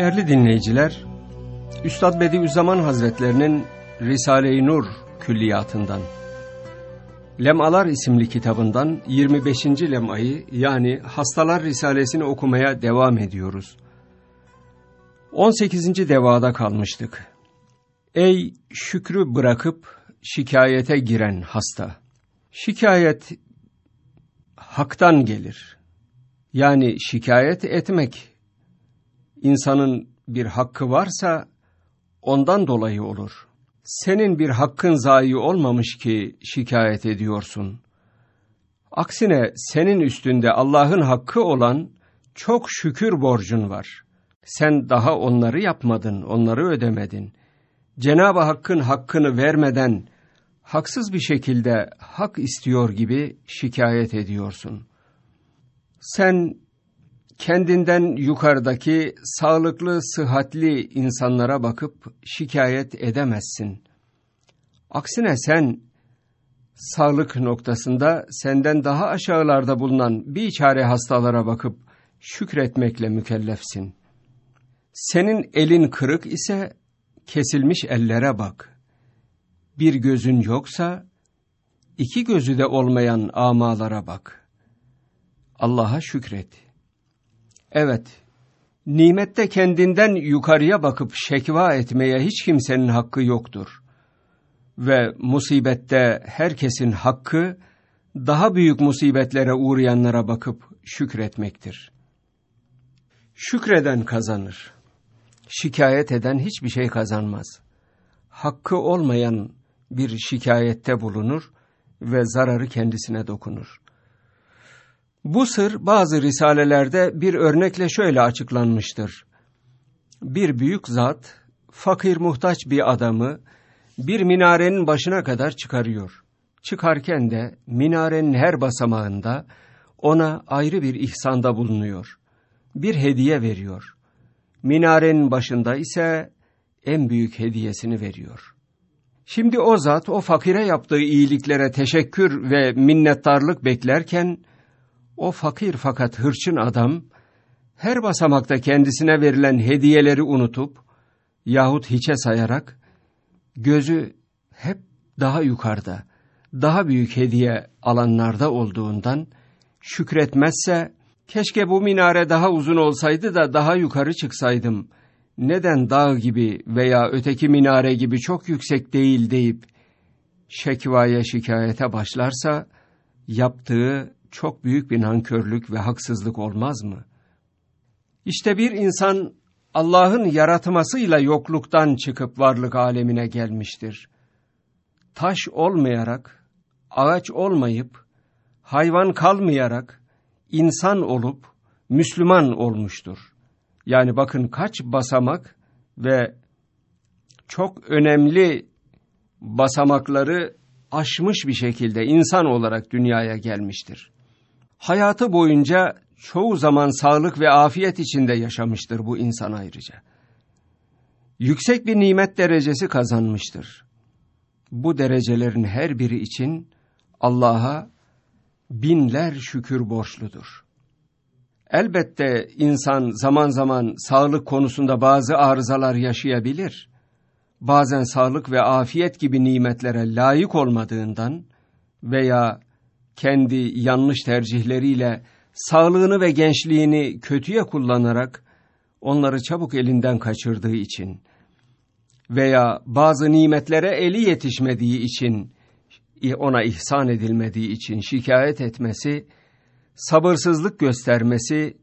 Değerli dinleyiciler, Üstad Bediüzzaman Hazretlerinin Risale-i Nur külliyatından, Lemalar isimli kitabından 25. lemayı yani Hastalar Risalesini okumaya devam ediyoruz. 18. devada kalmıştık. Ey şükrü bırakıp şikayete giren hasta! Şikayet haktan gelir. Yani şikayet etmek, insanın bir hakkı varsa ondan dolayı olur. Senin bir hakkın zayi olmamış ki şikayet ediyorsun. Aksine senin üstünde Allah'ın hakkı olan çok şükür borcun var. Sen daha onları yapmadın, onları ödemedin. Cenab-ı Hakk'ın hakkını vermeden haksız bir şekilde hak istiyor gibi şikayet ediyorsun. Sen kendinden yukarıdaki sağlıklı, sıhhatli insanlara bakıp şikayet edemezsin. Aksine sen sağlık noktasında senden daha aşağılarda bulunan biçare hastalara bakıp şükretmekle mükellefsin. Senin elin kırık ise kesilmiş ellere bak. Bir gözün yoksa iki gözü de olmayan amalara bak. Allah'a şükret. Evet, nimette kendinden yukarıya bakıp şekva etmeye hiç kimsenin hakkı yoktur. Ve musibette herkesin hakkı, daha büyük musibetlere uğrayanlara bakıp şükretmektir. Şükreden kazanır. Şikayet eden hiçbir şey kazanmaz. Hakkı olmayan bir şikayette bulunur ve zararı kendisine dokunur. Bu sır bazı risalelerde bir örnekle şöyle açıklanmıştır. Bir büyük zat, fakir muhtaç bir adamı bir minarenin başına kadar çıkarıyor. Çıkarken de minarenin her basamağında ona ayrı bir ihsanda bulunuyor. Bir hediye veriyor. Minarenin başında ise en büyük hediyesini veriyor. Şimdi o zat o fakire yaptığı iyiliklere teşekkür ve minnettarlık beklerken, o fakir fakat hırçın adam, her basamakta kendisine verilen hediyeleri unutup, yahut hiçe sayarak, gözü hep daha yukarıda, daha büyük hediye alanlarda olduğundan, şükretmezse, keşke bu minare daha uzun olsaydı da daha yukarı çıksaydım, neden dağ gibi veya öteki minare gibi çok yüksek değil deyip, şekvaya şikayete başlarsa, yaptığı çok büyük bir nankörlük ve haksızlık olmaz mı? İşte bir insan Allah'ın yaratmasıyla yokluktan çıkıp varlık alemine gelmiştir. Taş olmayarak, ağaç olmayıp, hayvan kalmayarak, insan olup, Müslüman olmuştur. Yani bakın kaç basamak ve çok önemli basamakları aşmış bir şekilde insan olarak dünyaya gelmiştir. Hayatı boyunca çoğu zaman sağlık ve afiyet içinde yaşamıştır bu insan ayrıca. Yüksek bir nimet derecesi kazanmıştır. Bu derecelerin her biri için Allah'a binler şükür borçludur. Elbette insan zaman zaman sağlık konusunda bazı arızalar yaşayabilir. Bazen sağlık ve afiyet gibi nimetlere layık olmadığından veya kendi yanlış tercihleriyle sağlığını ve gençliğini kötüye kullanarak onları çabuk elinden kaçırdığı için veya bazı nimetlere eli yetişmediği için, ona ihsan edilmediği için şikayet etmesi, sabırsızlık göstermesi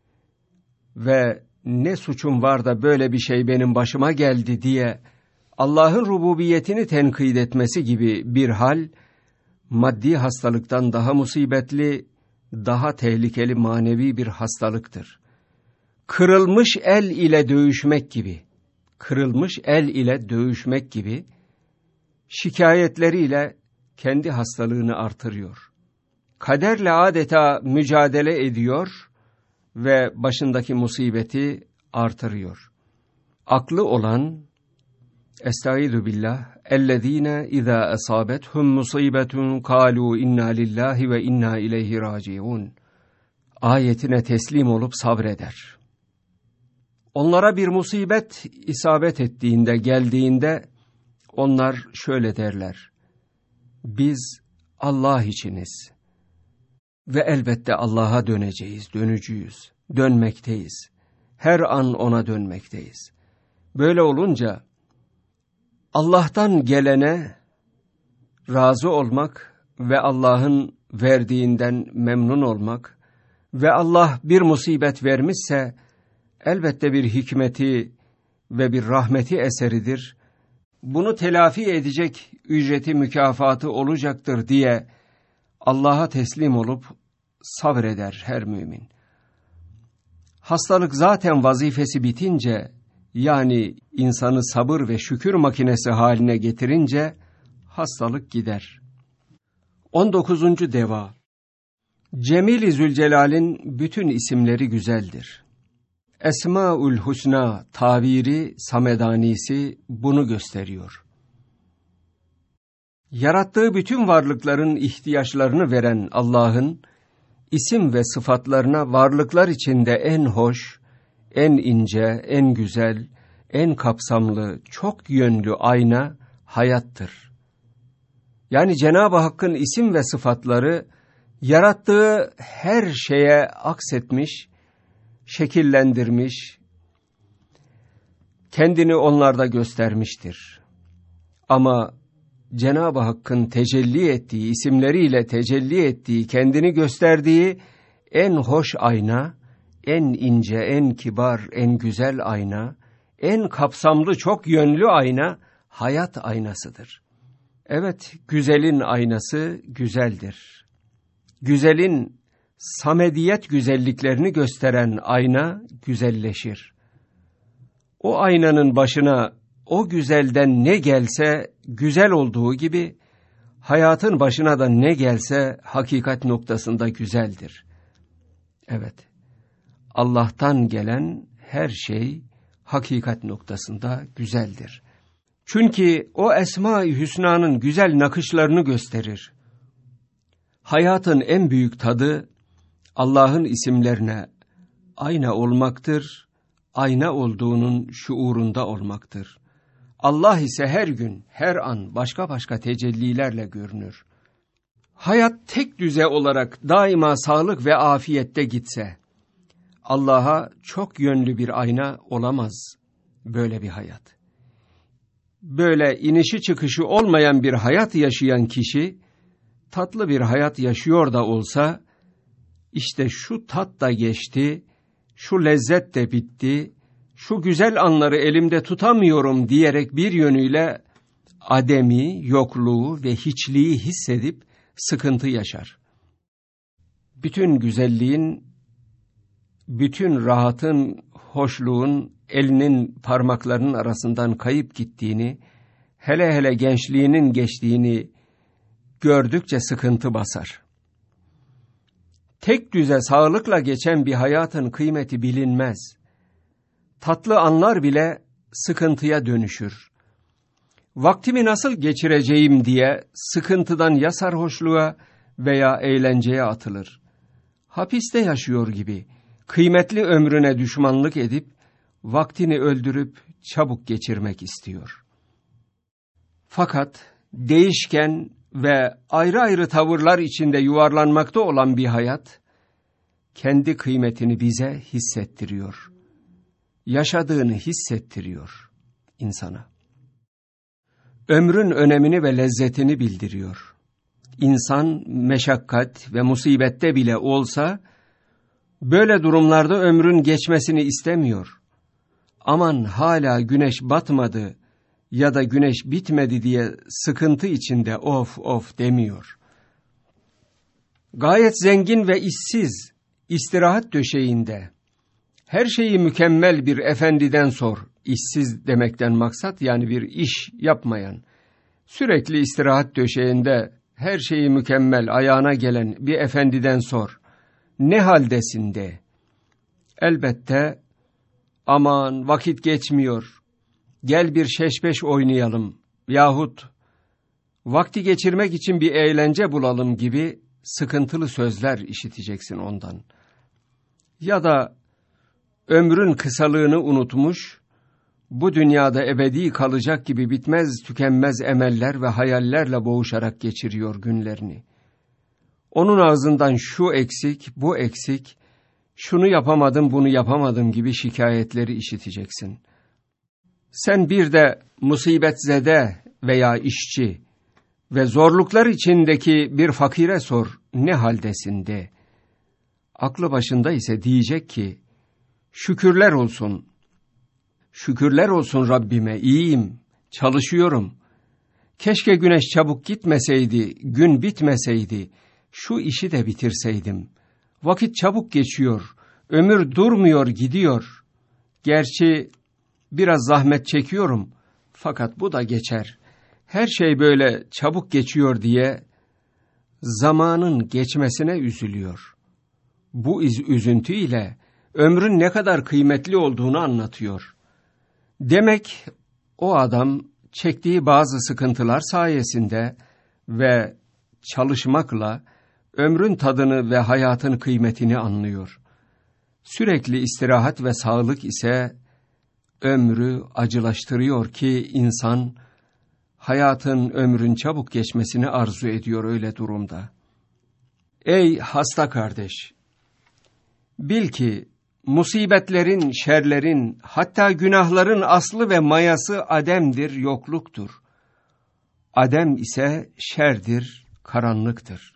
ve ne suçum var da böyle bir şey benim başıma geldi diye Allah'ın rububiyetini tenkit etmesi gibi bir hal, maddi hastalıktan daha musibetli, daha tehlikeli manevi bir hastalıktır. Kırılmış el ile dövüşmek gibi, kırılmış el ile dövüşmek gibi, şikayetleriyle kendi hastalığını artırıyor. Kaderle adeta mücadele ediyor ve başındaki musibeti artırıyor. Aklı olan, Estaizu billah, اَلَّذ۪ينَ اِذَا أَصَابَتْهُمْ مُصِيبَةٌ قَالُوا اِنَّا لِلّٰهِ وَاِنَّا اِلَيْهِ رَاجِعُونَ ayetine teslim olup sabreder. Onlara bir musibet isabet ettiğinde, geldiğinde onlar şöyle derler: biz Allah içiniz ve elbette Allah'a döneceğiz, dönücüyüz, dönmekteyiz. Her an ona dönmekteyiz. Böyle olunca Allah'tan gelene razı olmak ve Allah'ın verdiğinden memnun olmak ve Allah bir musibet vermişse elbette bir hikmeti ve bir rahmeti eseridir. Bunu telafi edecek ücreti, mükafatı olacaktır diye Allah'a teslim olup sabreder her mümin. Hastalık zaten vazifesi bitince, yani insanı sabır ve şükür makinesi haline getirince hastalık gider. 19. deva. Cemil-i Zülcelal'in bütün isimleri güzeldir. Esmaül Husna taviri Samedanisi bunu gösteriyor. Yarattığı bütün varlıkların ihtiyaçlarını veren Allah'ın isim ve sıfatlarına varlıklar içinde en hoş, en ince, en güzel, en kapsamlı, çok yönlü ayna hayattır. Yani Cenab-ı Hakk'ın isim ve sıfatları yarattığı her şeye aksetmiş, şekillendirmiş, kendini onlarda göstermiştir. Ama Cenab-ı Hakk'ın tecelli ettiği, isimleriyle tecelli ettiği, kendini gösterdiği en hoş ayna, en ince, en kibar, en güzel ayna, en kapsamlı, çok yönlü ayna, hayat aynasıdır. Evet, güzelin aynası güzeldir. Güzelin samediyet güzelliklerini gösteren ayna güzelleşir. O aynanın başına o güzelden ne gelse güzel olduğu gibi, hayatın başına da ne gelse hakikat noktasında güzeldir. Evet, Allah'tan gelen her şey hakikat noktasında güzeldir. Çünkü o Esma-i Hüsna'nın güzel nakışlarını gösterir. Hayatın en büyük tadı Allah'ın isimlerine ayna olmaktır, ayna olduğunun şuurunda olmaktır. Allah ise her gün, her an başka başka tecellilerle görünür. Hayat tek düze olarak daima sağlık ve afiyette gitse, Allah'a çok yönlü bir ayna olamaz böyle bir hayat. Böyle inişi çıkışı olmayan bir hayat yaşayan kişi, tatlı bir hayat yaşıyor da olsa, işte şu tat da geçti, şu lezzet de bitti, şu güzel anları elimde tutamıyorum diyerek bir yönüyle ademi, yokluğu ve hiçliği hissedip sıkıntı yaşar. Bütün güzelliğin, bütün rahatın, hoşluğun elinin parmaklarının arasından kayıp gittiğini, hele hele gençliğinin geçtiğini gördükçe sıkıntı basar. Tek düze sağlıkla geçen bir hayatın kıymeti bilinmez. Tatlı anlar bile sıkıntıya dönüşür. Vaktimi nasıl geçireceğim diye sıkıntıdan ya sarhoşluğa veya eğlenceye atılır. Hapiste yaşıyor gibi kıymetli ömrüne düşmanlık edip vaktini öldürüp çabuk geçirmek istiyor. Fakat değişken ve ayrı ayrı tavırlar içinde yuvarlanmakta olan bir hayat, kendi kıymetini bize hissettiriyor. Yaşadığını hissettiriyor insana. Ömrün önemini ve lezzetini bildiriyor. İnsan meşakkat ve musibette bile olsa, böyle durumlarda ömrün geçmesini istemiyor. Aman hala güneş batmadı ya da güneş bitmedi diye sıkıntı içinde of of demiyor. Gayet zengin ve işsiz, istirahat döşeğinde, her şeyi mükemmel bir efendiden sor. İşsiz demekten maksat yani bir iş yapmayan, sürekli istirahat döşeğinde her şeyi mükemmel ayağına gelen bir efendiden sor. Ne haldesin de? Elbette, aman vakit geçmiyor, gel bir şeşbeş oynayalım yahut vakti geçirmek için bir eğlence bulalım gibi sıkıntılı sözler işiteceksin ondan. Ya da ömrün kısalığını unutmuş, bu dünyada ebedi kalacak gibi bitmez tükenmez emeller ve hayallerle boğuşarak geçiriyor günlerini. Onun ağzından şu eksik, bu eksik, şunu yapamadım, bunu yapamadım gibi şikayetleri işiteceksin. Sen bir de musibetzede veya işçi ve zorluklar içindeki bir fakire sor, ne haldesin de. Aklı başında ise diyecek ki, şükürler olsun, şükürler olsun Rabbime, iyiyim, çalışıyorum. Keşke güneş çabuk gitmeseydi, gün bitmeseydi, şu işi de bitirseydim. Vakit çabuk geçiyor, ömür durmuyor, gidiyor. Gerçi biraz zahmet çekiyorum, fakat bu da geçer. Her şey böyle çabuk geçiyor diye zamanın geçmesine üzülüyor. Bu üzüntü ile ömrün ne kadar kıymetli olduğunu anlatıyor. Demek o adam çektiği bazı sıkıntılar sayesinde ve çalışmakla ömrün tadını ve hayatın kıymetini anlıyor. Sürekli istirahat ve sağlık ise ömrü acılaştırıyor ki insan hayatın, ömrün çabuk geçmesini arzu ediyor öyle durumda. Ey hasta kardeş! Bil ki musibetlerin, şerlerin, hatta günahların aslı ve mayası ademdir, yokluktur. Adem ise şerdir, karanlıktır.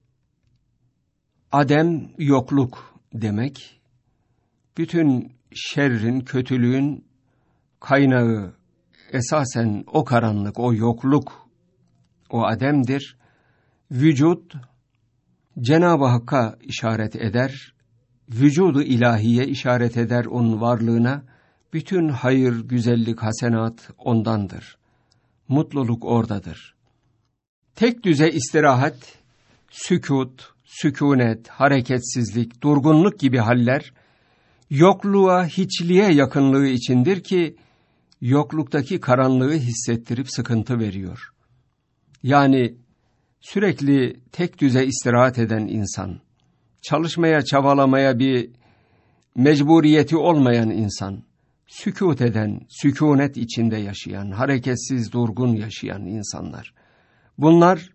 Adem yokluk demek. Bütün şerrin, kötülüğün kaynağı esasen o karanlık, o yokluk, o ademdir. Vücut Cenab-ı Hakk'a işaret eder, vücudu ilahiye işaret eder onun varlığına. Bütün hayır, güzellik, hasenat ondandır. Mutluluk oradadır. Tek düze istirahat, sükût, sükûnet, hareketsizlik, durgunluk gibi haller, yokluğa, hiçliğe yakınlığı içindir ki, yokluktaki karanlığı hissettirip sıkıntı veriyor. Yani sürekli tek düze istirahat eden insan, çalışmaya, çabalamaya bir mecburiyeti olmayan insan, sükût eden, sükûnet içinde yaşayan, hareketsiz, durgun yaşayan insanlar. Bunlar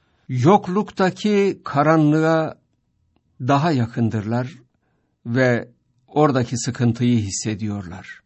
yokluktaki karanlığa daha yakındırlar ve oradaki sıkıntıyı hissediyorlar.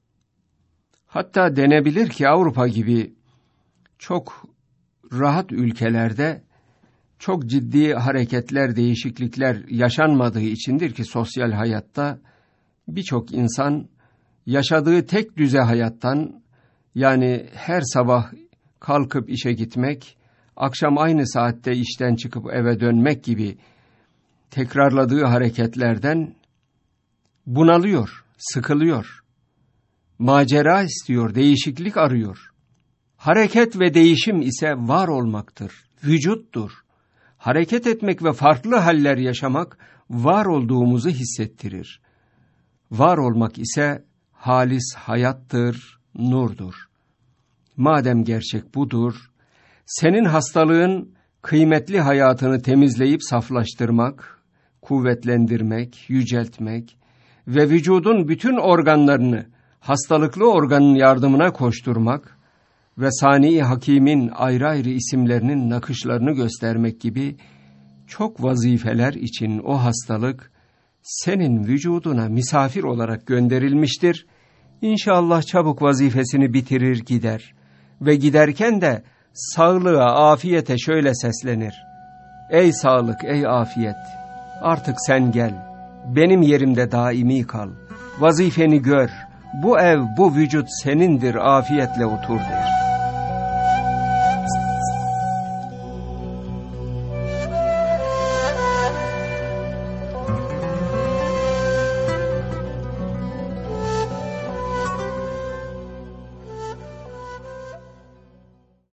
Hatta denebilir ki Avrupa gibi çok rahat ülkelerde çok ciddi hareketler, değişiklikler yaşanmadığı içindir ki sosyal hayatta birçok insan yaşadığı tek düze hayattan, yani her sabah kalkıp işe gitmek, akşam aynı saatte işten çıkıp eve dönmek gibi tekrarladığı hareketlerden bunalıyor, sıkılıyor. Macera istiyor, değişiklik arıyor. Hareket ve değişim ise var olmaktır, vücuttur. Hareket etmek ve farklı haller yaşamak var olduğumuzu hissettirir. Var olmak ise halis hayattır, nurdur. Madem gerçek budur, senin hastalığın kıymetli hayatını temizleyip saflaştırmak, kuvvetlendirmek, yüceltmek ve vücudun bütün organlarını hastalıklı organın yardımına koşturmak ve Sani-i Hakîm'in ayrı ayrı isimlerinin nakışlarını göstermek gibi çok vazifeler için o hastalık senin vücuduna misafir olarak gönderilmiştir. İnşallah çabuk vazifesini bitirir gider ve giderken de sağlığa, afiyete şöyle seslenir: ey sağlık, ey afiyet, artık sen gel, benim yerimde daimi kal, vazifeni gör, bu ev, bu vücut senindir, afiyetle otur der.